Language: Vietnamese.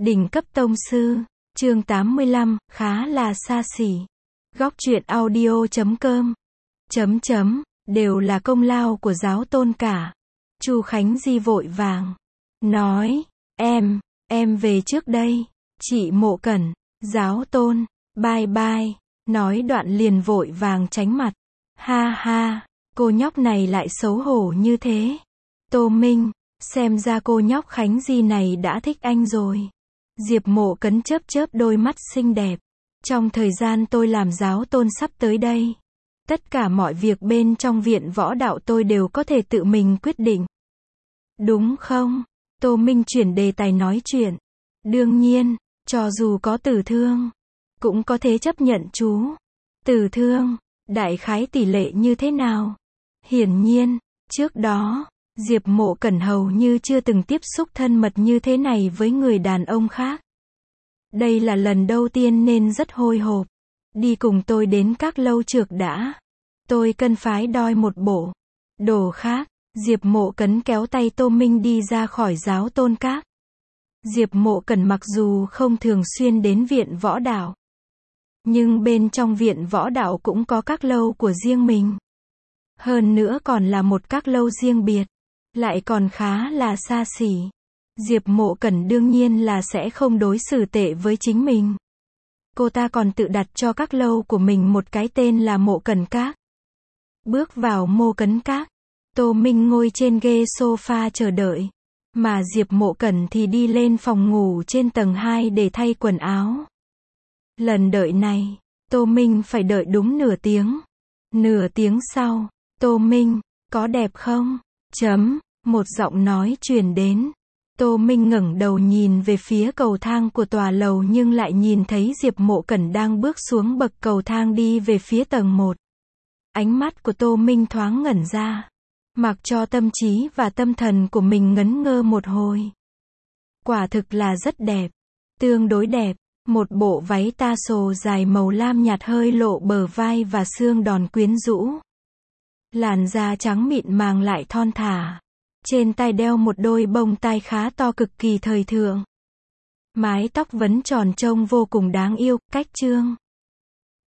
Đỉnh cấp tông sư, chương 85, khá là xa xỉ. Góc truyện audio.com. Đều là công lao của giáo tôn cả. Chu Khánh Di vội vàng nói, em về trước đây. Chị Mộ Cẩn, giáo tôn, bye bye. Nói đoạn liền vội vàng tránh mặt. Ha ha, cô nhóc này lại xấu hổ như thế. Tô Minh, xem ra cô nhóc Khánh Di này đã thích anh rồi. Diệp Mộ Cấn chớp chớp đôi mắt xinh đẹp. Trong thời gian tôi làm giáo tôn sắp tới đây, tất cả mọi việc bên trong viện võ đạo tôi đều có thể tự mình quyết định. Đúng không? Tô Minh chuyển đề tài nói chuyện. Đương nhiên, cho dù có tử thương, cũng có thể chấp nhận chú. Tử thương, đại khái tỷ lệ như thế nào? Hiển nhiên, trước đó, Diệp Mộ Cẩn hầu như chưa từng tiếp xúc thân mật như thế này với người đàn ông khác. Đây là lần đầu tiên nên rất hồi hộp. Đi cùng tôi đến các lâu trược đã. Tôi cần phái đòi một bộ đồ khác. Diệp Mộ Cấn kéo tay Tô Minh đi ra khỏi giáo tôn các. Diệp Mộ Cẩn mặc dù không thường xuyên đến viện võ đạo, nhưng bên trong viện võ đạo cũng có các lâu của riêng mình. Hơn nữa còn là một các lâu riêng biệt, lại còn khá là xa xỉ. Diệp Mộ Cẩn đương nhiên là sẽ không đối xử tệ với chính mình. Cô ta còn tự đặt cho các lâu của mình một cái tên là Mộ Cẩn Các. Bước vào Mộ Cẩn Các, Tô Minh ngồi trên ghế sofa chờ đợi, mà Diệp Mộ Cẩn thì đi lên phòng ngủ trên tầng 2 để thay quần áo. Lần đợi này, Tô Minh phải đợi đúng nửa tiếng. Nửa tiếng sau, Tô Minh, có đẹp không? Một giọng nói truyền đến. Tô Minh ngẩng đầu nhìn về phía cầu thang của tòa lầu nhưng lại nhìn thấy Diệp Mộ Cẩn đang bước xuống bậc cầu thang đi về phía tầng 1. Ánh mắt của Tô Minh thoáng ngẩn ra, mặc cho tâm trí và tâm thần của mình ngấn ngơ một hồi. Quả thực là rất đẹp, tương đối đẹp, một bộ váy tassel dài màu lam nhạt hơi lộ bờ vai và xương đòn quyến rũ. Làn da trắng mịn màng lại thon thả. Trên tai đeo một đôi bông tai khá to cực kỳ thời thượng. Mái tóc vấn tròn trông vô cùng đáng yêu, cách trương.